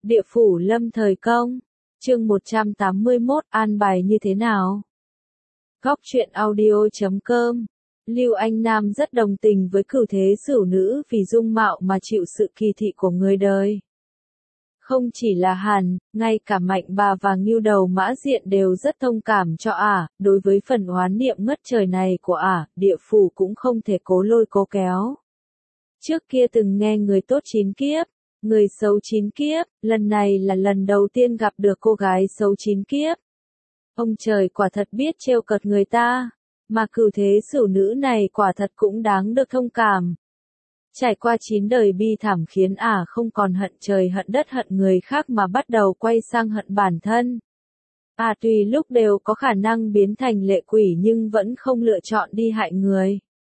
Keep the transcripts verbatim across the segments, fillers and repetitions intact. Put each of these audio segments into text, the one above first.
Địa phủ lâm thời công. Chương một trăm tám mươi mốt an bài như thế nào? Góc truyện audio chấm com. Lưu Anh Nam rất đồng tình với cửu thế sửu nữ vì dung mạo mà chịu sự kỳ thị của người đời. Không chỉ là Hàn, ngay cả Mạnh Bà và Ngưu Đầu Mã Diện đều rất thông cảm cho ả, đối với phần oán niệm ngất trời này của ả, địa phủ cũng không thể cố lôi cố kéo. Trước kia từng nghe người tốt chín kiếp, người xấu chín kiếp, lần này là lần đầu tiên gặp được cô gái xấu chín kiếp. Ông trời quả thật biết trêu cợt người ta, mà cửu thế sửu nữ này quả thật cũng đáng được thông cảm. Trải qua chín đời bi thảm khiến ả không còn hận trời hận đất hận người khác mà bắt đầu quay sang hận bản thân. Ả tùy lúc đều có khả năng biến thành lệ quỷ nhưng vẫn không lựa chọn đi hại người,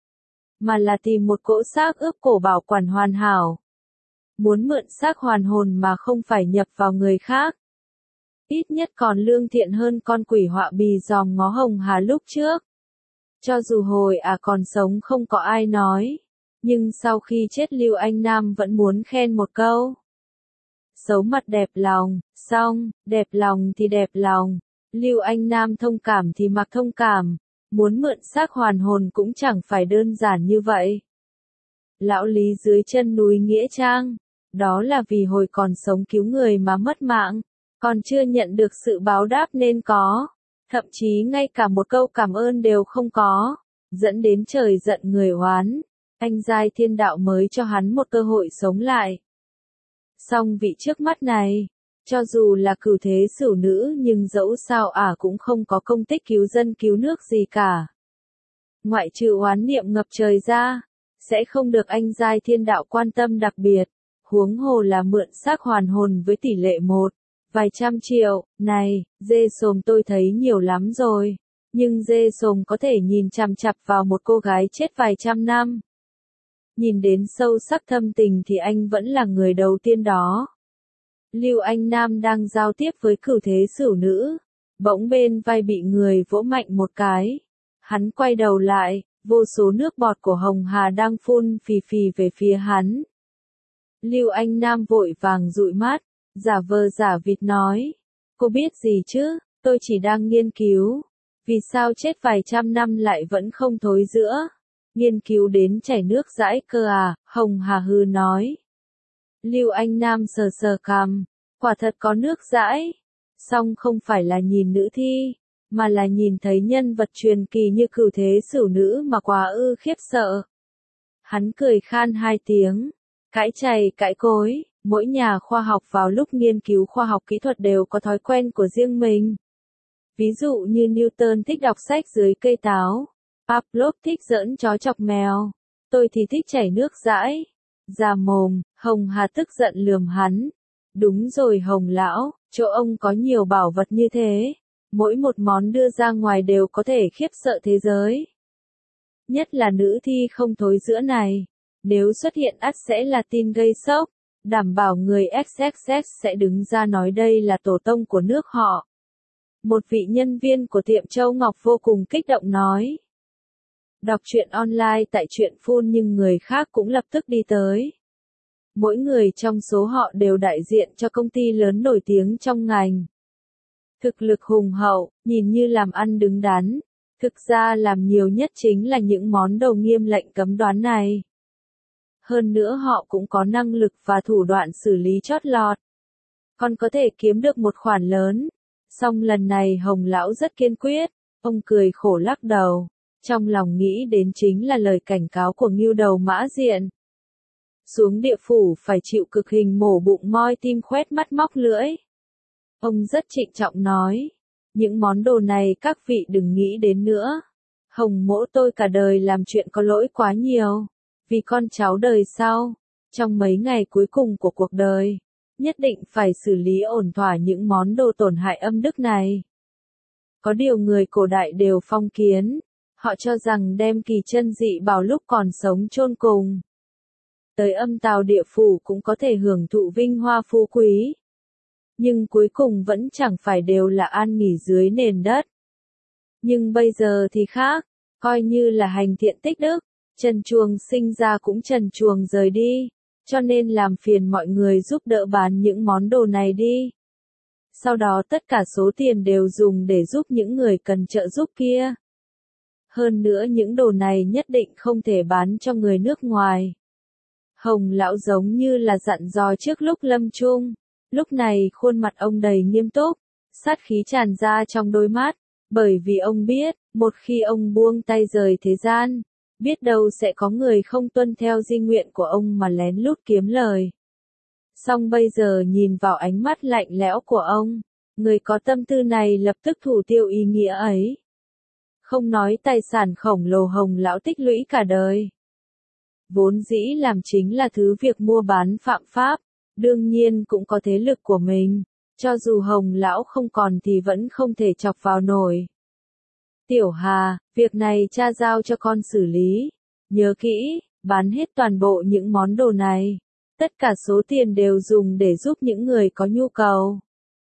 mà là tìm một cỗ xác ướp cổ bảo quản hoàn hảo. Muốn mượn xác hoàn hồn mà không phải nhập vào người khác. Ít nhất còn lương thiện hơn con quỷ họa bì dòm ngó Hồng Hà lúc trước. Cho dù hồi ả còn sống không có ai nói, nhưng sau khi chết Lưu Anh Nam vẫn muốn khen một câu. Xấu mặt đẹp lòng, xong, đẹp lòng thì đẹp lòng. Lưu Anh Nam thông cảm thì mặc thông cảm, muốn mượn xác hoàn hồn cũng chẳng phải đơn giản như vậy. Lão Lý dưới chân núi Nghĩa Trang, đó là vì hồi còn sống cứu người mà mất mạng, còn chưa nhận được sự báo đáp nên có, thậm chí ngay cả một câu cảm ơn đều không có, dẫn đến trời giận người oán. Anh giai thiên đạo mới cho hắn một cơ hội sống lại. Song vị trước mắt này, cho dù là cửu thế sửu nữ nhưng dẫu sao ả cũng không có công tích cứu dân cứu nước gì cả. Ngoại trừ oán niệm ngập trời ra, sẽ không được anh giai thiên đạo quan tâm đặc biệt, huống hồ là mượn xác hoàn hồn với tỷ lệ một, vài trăm triệu. Này, dê sồm tôi thấy nhiều lắm rồi, nhưng dê sồm có thể nhìn chằm chằm vào một cô gái chết vài trăm năm. Nhìn đến sâu sắc thâm tình thì anh vẫn là người đầu tiên đó. Lưu Anh Nam đang giao tiếp với cửu thế sửu nữ, bỗng bên vai bị người vỗ mạnh một cái. Hắn quay đầu lại, vô số nước bọt của Hồng Hà đang phun phì phì về phía hắn. Lưu Anh Nam vội vàng dụi mắt, giả vờ giả vịt nói, cô biết gì chứ, tôi chỉ đang nghiên cứu, vì sao chết vài trăm năm lại vẫn không thối rữa. Nghiên cứu đến chảy nước dãi cơ à, Hồng Hà hư nói. Lưu Anh Nam sờ sờ cằm, quả thật có nước dãi, song không phải là nhìn nữ thi, mà là nhìn thấy nhân vật truyền kỳ như cửu thế sửu nữ mà quá ư khiếp sợ. Hắn cười khan hai tiếng, cãi chày cãi cối, mỗi nhà khoa học vào lúc nghiên cứu khoa học kỹ thuật đều có thói quen của riêng mình. Ví dụ như Newton thích đọc sách dưới cây táo. Pavlov thích giỡn chó chọc mèo, tôi thì thích chảy nước dãi. Già mồm, Hồng Hà tức giận lườm hắn. Đúng rồi Hồng lão, chỗ ông có nhiều bảo vật như thế, mỗi một món đưa ra ngoài đều có thể khiếp sợ thế giới. Nhất là nữ thi không thối rữa này, nếu xuất hiện ắt sẽ là tin gây sốc, đảm bảo người ích ích ích sẽ đứng ra nói đây là tổ tông của nước họ. Một vị nhân viên của tiệm Châu Ngọc vô cùng kích động nói. Đọc truyện online tại truyện phun nhưng người khác cũng lập tức đi tới. Mỗi người trong số họ đều đại diện cho công ty lớn nổi tiếng trong ngành. Thực lực hùng hậu, nhìn như làm ăn đứng đắn, thực ra làm nhiều nhất chính là những món đồ nghiêm lệnh cấm đoán này. Hơn nữa họ cũng có năng lực và thủ đoạn xử lý chót lọt, còn có thể kiếm được một khoản lớn. Song lần này Hồng lão rất kiên quyết, ông cười khổ lắc đầu. Trong lòng nghĩ đến chính là lời cảnh cáo của Ngưu Đầu Mã Diện. Xuống địa phủ phải chịu cực hình mổ bụng moi tim khoét mắt móc lưỡi. Ông rất trịnh trọng nói, những món đồ này các vị đừng nghĩ đến nữa. Hồng mỗ tôi cả đời làm chuyện có lỗi quá nhiều, vì con cháu đời sau, trong mấy ngày cuối cùng của cuộc đời, nhất định phải xử lý ổn thỏa những món đồ tổn hại âm đức này. Có điều người cổ đại đều phong kiến. Họ cho rằng đem kỳ chân dị bảo lúc còn sống chôn cùng. Tới âm tào địa phủ cũng có thể hưởng thụ vinh hoa phú quý. Nhưng cuối cùng vẫn chẳng phải đều là an nghỉ dưới nền đất. Nhưng bây giờ thì khác, coi như là hành thiện tích đức, trần truồng sinh ra cũng trần truồng rời đi. cho nên làm phiền mọi người giúp đỡ bán những món đồ này đi. Sau đó tất cả số tiền đều dùng để giúp những người cần trợ giúp kia. Hơn nữa những đồ này nhất định không thể bán cho người nước ngoài. Hồng lão giống như là dặn dò trước lúc lâm chung. Lúc này khuôn mặt ông đầy nghiêm túc, sát khí tràn ra trong đôi mắt, bởi vì ông biết, một khi ông buông tay rời thế gian, biết đâu sẽ có người không tuân theo di nguyện của ông mà lén lút kiếm lời. Song bây giờ nhìn vào ánh mắt lạnh lẽo của ông, người có tâm tư này lập tức thủ tiêu ý nghĩa ấy. Không nói tài sản khổng lồ Hồng lão tích lũy cả đời. Vốn dĩ làm chính là thứ việc mua bán phạm pháp, đương nhiên cũng có thế lực của mình, cho dù Hồng lão không còn thì vẫn không thể chọc vào nổi. Tiểu Hà, việc này cha giao cho con xử lý, nhớ kỹ, bán hết toàn bộ những món đồ này, tất cả số tiền đều dùng để giúp những người có nhu cầu.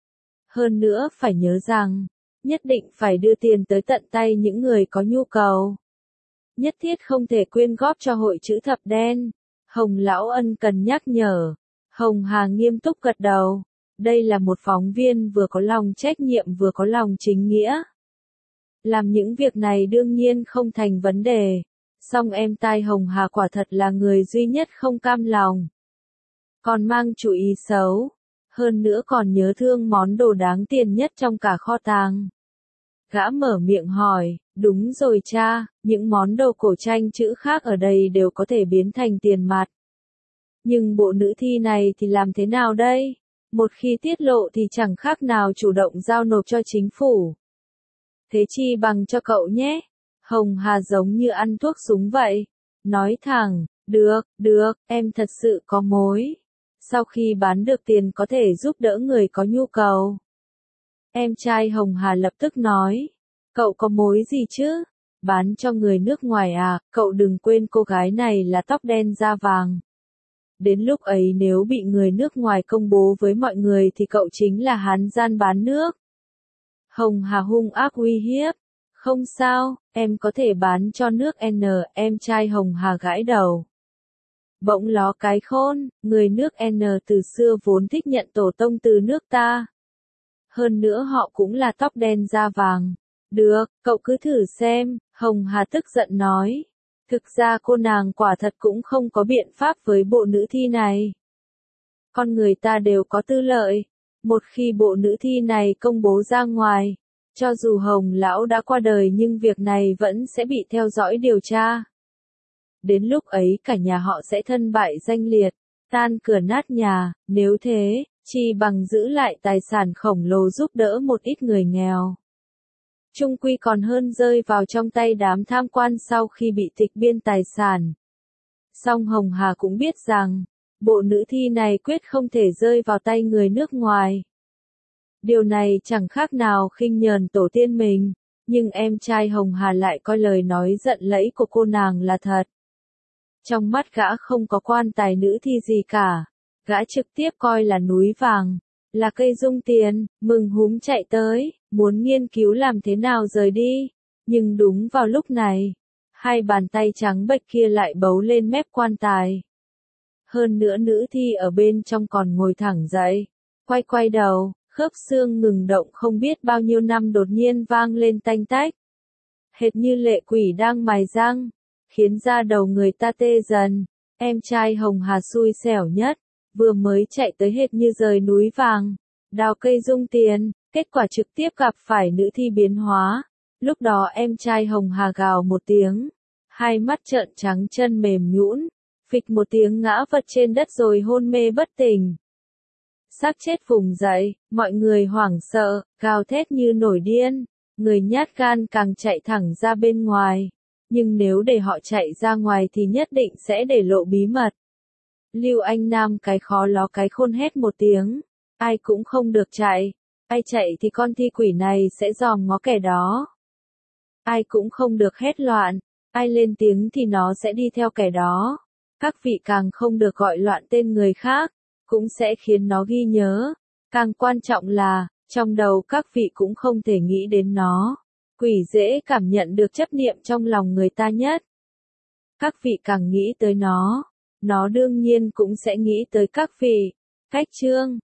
Hơn nữa phải nhớ rằng, nhất định phải đưa tiền tới tận tay những người có nhu cầu. Nhất thiết không thể quyên góp cho hội chữ thập đen. Hồng lão ân cần nhắc nhở. Hồng Hà nghiêm túc gật đầu. Đây là một phóng viên vừa có lòng trách nhiệm vừa có lòng chính nghĩa. Làm những việc này đương nhiên không thành vấn đề. Song em tai Hồng Hà quả thật là người duy nhất không cam lòng. Còn mang chủ ý xấu. Hơn nữa còn nhớ thương món đồ đáng tiền nhất trong cả kho tàng. Gã mở miệng hỏi, đúng rồi cha, những món đồ cổ tranh chữ khác ở đây đều có thể biến thành tiền mặt. Nhưng bộ nữ thi này thì làm thế nào đây? Một khi tiết lộ thì chẳng khác nào chủ động giao nộp cho chính phủ. Thế chi bằng cho cậu nhé. Hồng Hà giống như ăn thuốc súng vậy. Nói thẳng, được, được, em thật sự có mối. Sau khi bán được tiền có thể giúp đỡ người có nhu cầu. Em trai Hồng Hà lập tức nói, cậu có mối gì chứ? Bán cho người nước ngoài à, cậu đừng quên cô gái này là tóc đen da vàng. Đến lúc ấy nếu bị người nước ngoài công bố với mọi người thì cậu chính là hán gian bán nước. Hồng Hà hung ác uy hiếp, không sao, em có thể bán cho nước N, em trai Hồng Hà gãi đầu. Bỗng ló cái khôn, người nước N từ xưa vốn thích nhận tổ tông từ nước ta. Hơn nữa họ cũng là tóc đen da vàng. Được, cậu cứ thử xem, Hồng Hà tức giận nói. Thực ra cô nàng quả thật cũng không có biện pháp với bộ nữ thi này. Con người ta đều có tư lợi. Một khi bộ nữ thi này công bố ra ngoài, cho dù Hồng lão đã qua đời nhưng việc này vẫn sẽ bị theo dõi điều tra. Đến lúc ấy cả nhà họ sẽ thân bại danh liệt, tan cửa nát nhà, nếu thế, chi bằng giữ lại tài sản khổng lồ giúp đỡ một ít người nghèo. Chung quy còn hơn rơi vào trong tay đám tham quan sau khi bị tịch biên tài sản. Song Hồng Hà cũng biết rằng, bộ nữ thi này quyết không thể rơi vào tay người nước ngoài. Điều này chẳng khác nào khinh nhờn tổ tiên mình, nhưng em trai Hồng Hà lại coi lời nói giận lẫy của cô nàng là thật. Trong mắt gã không có quan tài nữ thi gì cả, gã trực tiếp coi là núi vàng, là cây dung tiền, mừng húm chạy tới, muốn nghiên cứu làm thế nào rời đi. Nhưng đúng vào lúc này, hai bàn tay trắng bệch kia lại bấu lên mép quan tài. Hơn nữa nữ thi ở bên trong còn ngồi thẳng dậy, quay quay đầu, khớp xương ngừng động không biết bao nhiêu năm đột nhiên vang lên tanh tách. Hệt như lệ quỷ đang mài răng, khiến da đầu người ta tê dần. Em trai Hồng Hà xui xẻo nhất, vừa mới chạy tới hệt như rời núi vàng, đào cây dung tiền, kết quả trực tiếp gặp phải nữ thi biến hóa. Lúc đó em trai Hồng Hà gào một tiếng, hai mắt trợn trắng chân mềm nhũn, phịch một tiếng ngã vật trên đất rồi hôn mê bất tỉnh. Xác chết vùng dậy, mọi người hoảng sợ, gào thét như nổi điên, người nhát gan càng chạy thẳng ra bên ngoài. Nhưng nếu để họ chạy ra ngoài thì nhất định sẽ để lộ bí mật. Lưu Anh Nam cái khó ló cái khôn hét một tiếng, ai cũng không được chạy, ai chạy thì con thi quỷ này sẽ dòm ngó kẻ đó. Ai cũng không được hét loạn, ai lên tiếng thì nó sẽ đi theo kẻ đó. Các vị càng không được gọi loạn tên người khác, cũng sẽ khiến nó ghi nhớ. Càng quan trọng là, trong đầu các vị cũng không thể nghĩ đến nó. Quỷ dễ cảm nhận được chấp niệm trong lòng người ta nhất. Các vị càng nghĩ tới nó, nó đương nhiên cũng sẽ nghĩ tới các vị khách trương.